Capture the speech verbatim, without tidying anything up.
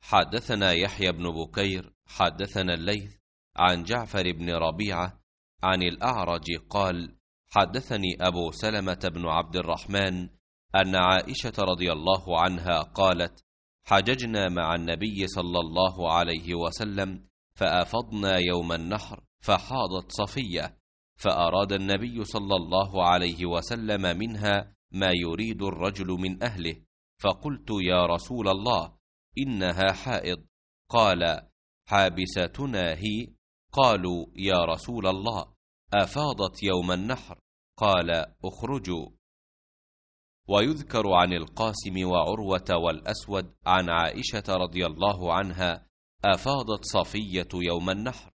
حدثنا يحيى بن بكير حدثنا الليث عن جعفر بن ربيعة عن الأعرج قال: حدثني أبو سلمة بن عبد الرحمن أن عائشة رضي الله عنها قالت: حججنا مع النبي صلى الله عليه وسلم فأفضنا يوم النحر فحاضت صفية، فأراد النبي صلى الله عليه وسلم منها ما يريد الرجل من أهله، فقلت: يا رسول الله إنها حائض. قال: حابستنا هي؟ قالوا: يا رسول الله أفاضت يوم النحر. قال: اخرجوا. ويذكر عن القاسم وعروة والأسود عن عائشة رضي الله عنها: أفاضت صفية يوم النحر.